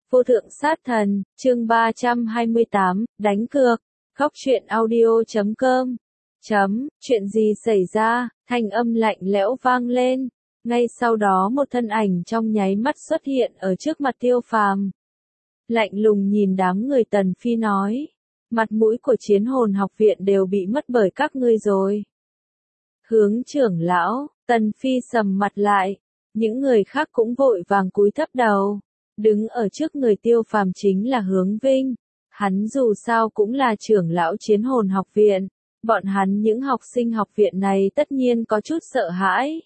Vô thượng sát thần, chương 328, đánh cược. Góc truyện audio.com. Chuyện gì xảy ra? Thanh âm lạnh lẽo vang lên. Ngay sau đó một thân ảnh trong nháy mắt xuất hiện ở trước mặt Tiêu Phàm. Lạnh lùng nhìn đám người Tần Phi nói. Mặt mũi của Chiến Hồn học viện đều bị mất bởi các ngươi rồi. Hướng trưởng lão, Tần Phi sầm mặt lại. Những người khác cũng vội vàng cúi thấp đầu. Đứng ở trước người Tiêu Phàm chính là Hướng Vinh. Hắn dù sao cũng là trưởng lão Chiến Hồn học viện. Bọn hắn những học sinh học viện này tất nhiên có chút sợ hãi.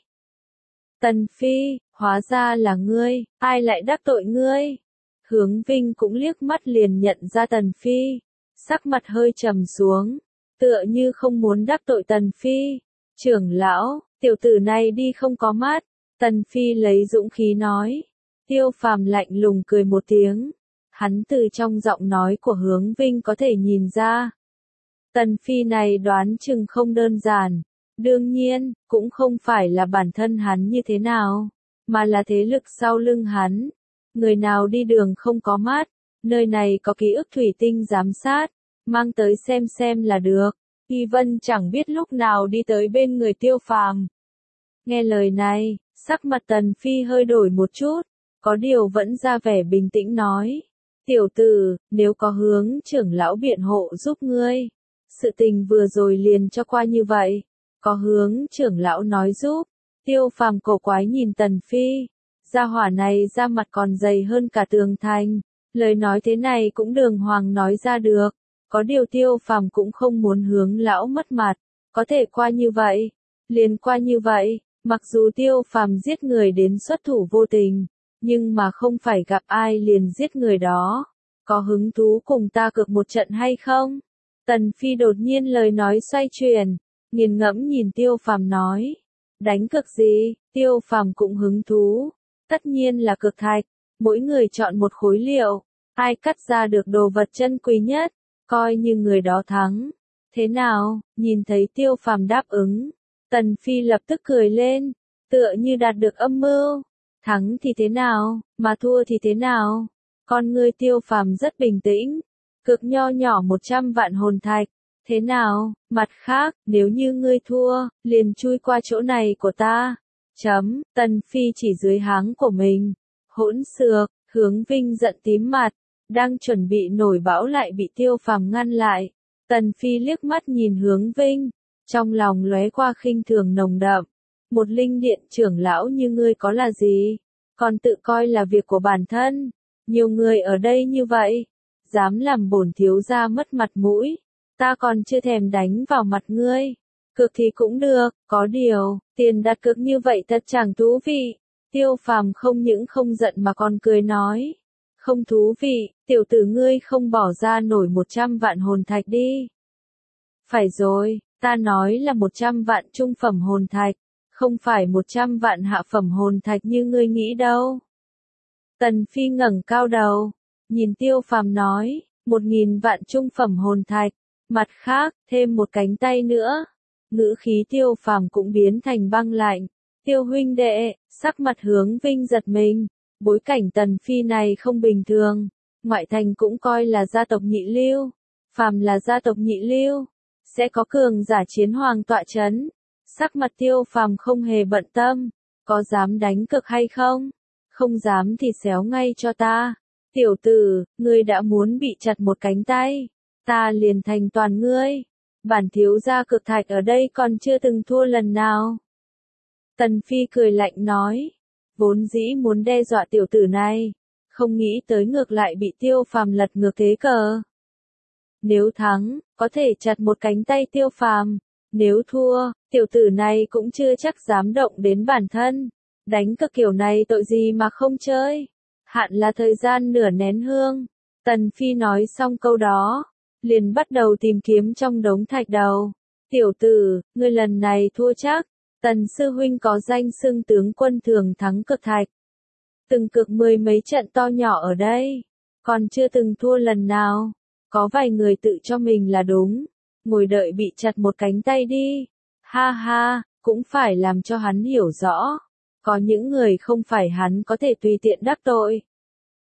Tần Phi, hóa ra là ngươi, ai lại đắc tội ngươi? Hướng Vinh cũng liếc mắt liền nhận ra Tần Phi. Sắc mặt hơi trầm xuống. Tựa như không muốn đắc tội Tần Phi. Trưởng lão, tiểu tử này đi không có mắt. Tần Phi lấy dũng khí nói. Tiêu Phàm lạnh lùng cười một tiếng. Hắn từ trong giọng nói của Hướng Vinh có thể nhìn ra. Tần Phi này đoán chừng không đơn giản. Đương nhiên, cũng không phải là bản thân hắn như thế nào, mà là thế lực sau lưng hắn. Người nào đi đường không có mắt, nơi này có ký ức thủy tinh giám sát, mang tới xem là được. Y Vân chẳng biết lúc nào đi tới bên người Tiêu Phàm. Nghe lời này, sắc mặt Tần Phi hơi đổi một chút, có điều vẫn ra vẻ bình tĩnh nói. Tiểu tử, nếu có Hướng trưởng lão biện hộ giúp ngươi, sự tình vừa rồi liền cho qua như vậy. Có Hướng trưởng lão nói giúp. Tiêu Phàm cổ quái nhìn Tần Phi. Gia hỏa này da mặt còn dày hơn cả tường thành. Lời nói thế này cũng đường hoàng nói ra được. Có điều Tiêu Phàm cũng không muốn Hướng lão mất mặt. Có thể qua như vậy. Liền qua như vậy. Mặc dù Tiêu Phàm giết người đến xuất thủ vô tình. Nhưng mà không phải gặp ai liền giết người đó. Có hứng thú cùng ta cược một trận hay không? Tần Phi đột nhiên lời nói xoay chuyển. Nghiền ngẫm nhìn Tiêu Phàm nói. Đánh cược gì? Tiêu Phàm cũng hứng thú. Tất nhiên là cược thạch. Mỗi người chọn một khối liệu. Ai cắt ra được đồ vật chân quý nhất, coi như người đó thắng. Thế nào? Nhìn thấy Tiêu Phàm đáp ứng. Tần Phi lập tức cười lên. Tựa như đạt được âm mưu. Thắng thì thế nào? Mà thua thì thế nào? Con ngươi Tiêu Phàm rất bình tĩnh. Cược nho nhỏ 100 vạn hồn thạch. Thế nào? Mặt khác, nếu như ngươi thua, liền chui qua chỗ này của ta. Tần Phi chỉ dưới háng của mình. Hỗn xược, Hướng Vinh giận tím mặt. Đang chuẩn bị nổi bão lại bị Tiêu Phàm ngăn lại. Tần Phi liếc mắt nhìn Hướng Vinh. Trong lòng lóe qua khinh thường nồng đậm. Một linh điện trưởng lão như ngươi có là gì? Còn tự coi là việc của bản thân. Nhiều người ở đây như vậy. Dám làm bổn thiếu gia mất mặt mũi. Ta còn chưa thèm đánh vào mặt ngươi. Cược thì cũng được, có điều, tiền đặt cược như vậy thật chẳng thú vị. Tiêu Phàm không những không giận mà còn cười nói. Không thú vị, tiểu tử ngươi không bỏ ra nổi 100 vạn hồn thạch đi. Phải rồi, ta nói là 100 vạn trung phẩm hồn thạch, không phải 100 vạn hạ phẩm hồn thạch như ngươi nghĩ đâu. Tần Phi ngẩng cao đầu, nhìn Tiêu Phàm nói, 1000 vạn trung phẩm hồn thạch. Mặt khác, thêm một cánh tay nữa. Ngữ khí Tiêu Phàm cũng biến thành băng lạnh. Tiêu huynh đệ, sắc mặt Hướng Vinh giật mình. Bối cảnh Tần Phi này không bình thường. Ngoại thành cũng coi là gia tộc nhị lưu. Phàm là gia tộc nhị lưu. Sẽ có cường giả chiến hoàng tọa chấn. Sắc mặt Tiêu Phàm không hề bận tâm. Có dám đánh cược hay không? Không dám thì xéo ngay cho ta. Tiểu tử, ngươi đã muốn bị chặt một cánh tay. Ta liền thành toàn ngươi. Bản thiếu gia cược thạch ở đây còn chưa từng thua lần nào. Tần Phi cười lạnh nói. Vốn dĩ muốn đe dọa tiểu tử này. Không nghĩ tới ngược lại bị Tiêu Phàm lật ngược thế cờ. Nếu thắng, có thể chặt một cánh tay Tiêu Phàm. Nếu thua, tiểu tử này cũng chưa chắc dám động đến bản thân. Đánh cược kiểu này tội gì mà không chơi. Hạn là thời gian nửa nén hương. Tần Phi nói xong câu đó. Liền bắt đầu tìm kiếm trong đống thạch đầu. Tiểu tử, ngươi lần này thua chắc. Tần sư huynh có danh xưng tướng quân thường thắng cược thạch. Từng cược 10 mấy trận to nhỏ ở đây. Còn chưa từng thua lần nào. Có vài người tự cho mình là đúng. Ngồi đợi bị chặt một cánh tay đi. Ha ha, cũng phải làm cho hắn hiểu rõ. Có những người không phải hắn có thể tùy tiện đắc tội.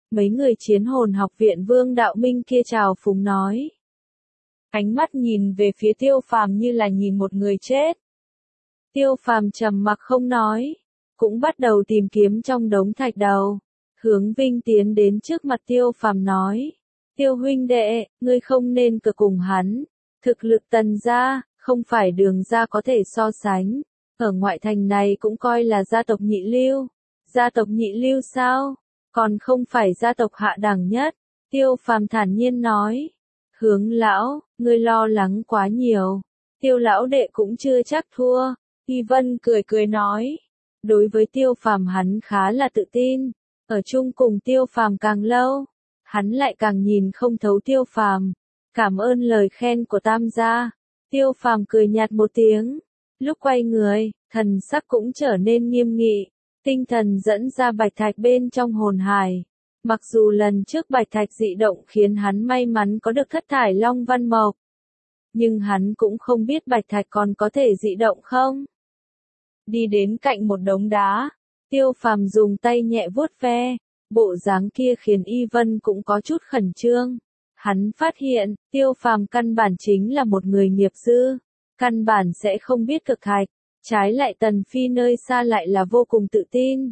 Mấy người chiến hồn học viện Vương Đạo Minh kia trào phúng nói. Ánh mắt nhìn về phía Tiêu Phàm như là nhìn một người chết. Tiêu Phàm trầm mặc không nói, cũng bắt đầu tìm kiếm trong đống thạch đầu. Hướng Vinh tiến đến trước mặt Tiêu Phàm nói. Tiêu huynh đệ, ngươi không nên cược cùng hắn. Thực lực Tần gia, không phải Đường gia có thể so sánh. Ở ngoại thành này cũng coi là gia tộc nhị lưu. Gia tộc nhị lưu sao? Còn không phải gia tộc hạ đẳng nhất. Tiêu Phàm thản nhiên nói. Hướng lão, ngươi lo lắng quá nhiều. Tiêu lão đệ cũng chưa chắc thua. Y Vân cười cười nói. Đối với Tiêu Phàm hắn khá là tự tin. Ở chung cùng Tiêu Phàm càng lâu, hắn lại càng nhìn không thấu Tiêu Phàm. Cảm ơn lời khen của Tam gia. Tiêu Phàm cười nhạt một tiếng. Lúc quay người, thần sắc cũng trở nên nghiêm nghị. Tinh thần dẫn ra bạch thạch bên trong hồn hải. Mặc dù lần trước bạch thạch dị động khiến hắn may mắn có được thất thải long văn mộc. Nhưng hắn cũng không biết bạch thạch còn có thể dị động không. Đi đến cạnh một đống đá. Tiêu Phàm dùng tay nhẹ vuốt ve. Bộ dáng kia khiến Y Vân cũng có chút khẩn trương. Hắn phát hiện, Tiêu Phàm căn bản chính là một người nghiệp dư. Căn bản sẽ không biết cực thạch. Trái lại Tần Phi nơi xa lại là vô cùng tự tin.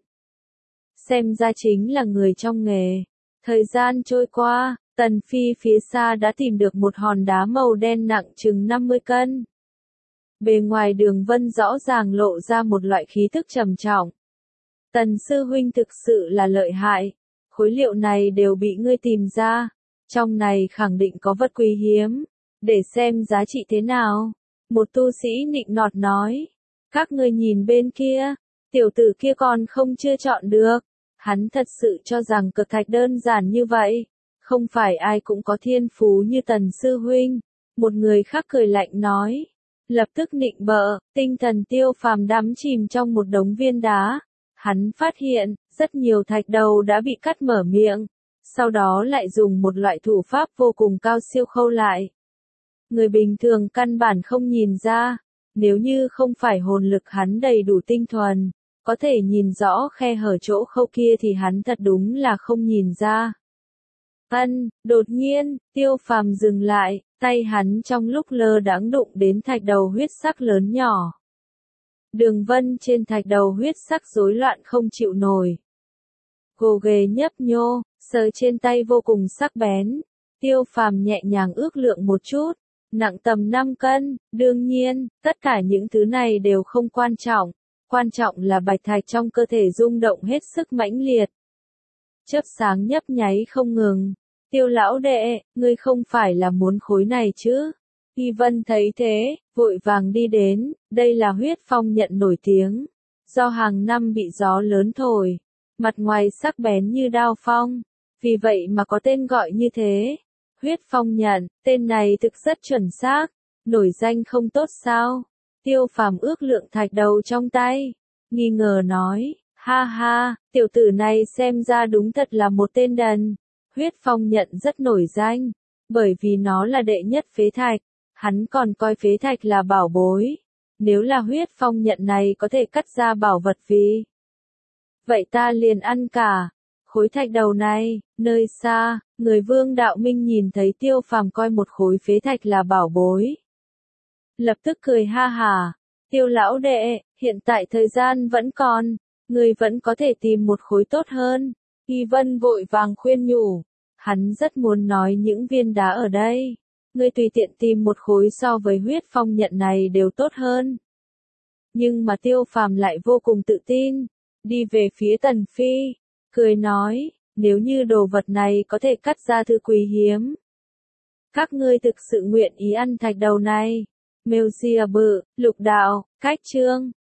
Xem ra chính là người trong nghề. Thời gian trôi qua, Tần Phi phía xa đã tìm được một hòn đá màu đen nặng chừng 50 cân. Bề ngoài đường vân rõ ràng lộ ra một loại khí thức trầm trọng. Tần sư huynh thực sự là lợi hại. Khối liệu này đều bị ngươi tìm ra. Trong này khẳng định có vật quý hiếm. Để xem giá trị thế nào. Một tu sĩ nịnh nọt nói. Các ngươi nhìn bên kia. Tiểu tử kia còn không chưa chọn được. Hắn thật sự cho rằng cực thạch đơn giản như vậy. Không phải ai cũng có thiên phú như Tần sư huynh. Một người khác cười lạnh nói. Lập tức nịnh bợ, tinh thần Tiêu Phàm đắm chìm trong một đống viên đá. Hắn phát hiện, rất nhiều thạch đầu đã bị cắt mở miệng. Sau đó lại dùng một loại thủ pháp vô cùng cao siêu khâu lại. Người bình thường căn bản không nhìn ra. Nếu như không phải hồn lực hắn đầy đủ tinh thuần, có thể nhìn rõ khe hở chỗ khâu kia thì hắn thật đúng là không nhìn ra. Đột nhiên, Tiêu Phàm dừng lại, tay hắn trong lúc lơ đãng đụng đến thạch đầu huyết sắc lớn nhỏ. Đường vân trên thạch đầu huyết sắc rối loạn không chịu nổi. Gồ ghề nhấp nhô, sờ trên tay vô cùng sắc bén. Tiêu Phàm nhẹ nhàng ước lượng một chút, nặng tầm 5 cân, đương nhiên, tất cả những thứ này đều không quan trọng. Quan trọng là bạch thạch trong cơ thể rung động hết sức mãnh liệt. Chớp sáng nhấp nháy không ngừng. Tiêu lão đệ, ngươi không phải là muốn khối này chứ? Y Vân thấy thế, vội vàng đi đến, đây là huyết phong nhận nổi tiếng. Do hàng năm bị gió lớn thổi, mặt ngoài sắc bén như đao phong. Vì vậy mà có tên gọi như thế. Huyết phong nhận, tên này thực rất chuẩn xác. Nổi danh không tốt sao? Tiêu Phàm ước lượng thạch đầu trong tay. Nghi ngờ nói, ha ha, tiểu tử này xem ra đúng thật là một tên đần. Huyết phong nhận rất nổi danh, bởi vì nó là đệ nhất phế thạch. Hắn còn coi phế thạch là bảo bối. Nếu là huyết phong nhận này có thể cắt ra bảo vật vì. Vậy ta liền ăn cả. Khối thạch đầu này, nơi xa, người Vương Đạo Minh nhìn thấy Tiêu Phàm coi một khối phế thạch là bảo bối. Lập tức cười ha hả. Tiêu lão đệ, hiện tại thời gian vẫn còn. Người vẫn có thể tìm một khối tốt hơn. Y Vân vội vàng khuyên nhủ. Hắn rất muốn nói những viên đá ở đây. Ngươi tùy tiện tìm một khối so với huyết phong nhận này đều tốt hơn. Nhưng mà Tiêu Phàm lại vô cùng tự tin. Đi về phía Tần Phi. Cười nói, nếu như đồ vật này có thể cắt ra thứ quý hiếm. Các ngươi thực sự nguyện ý ăn thạch đầu này. Mêu xìa bự, lục đạo, cách chương.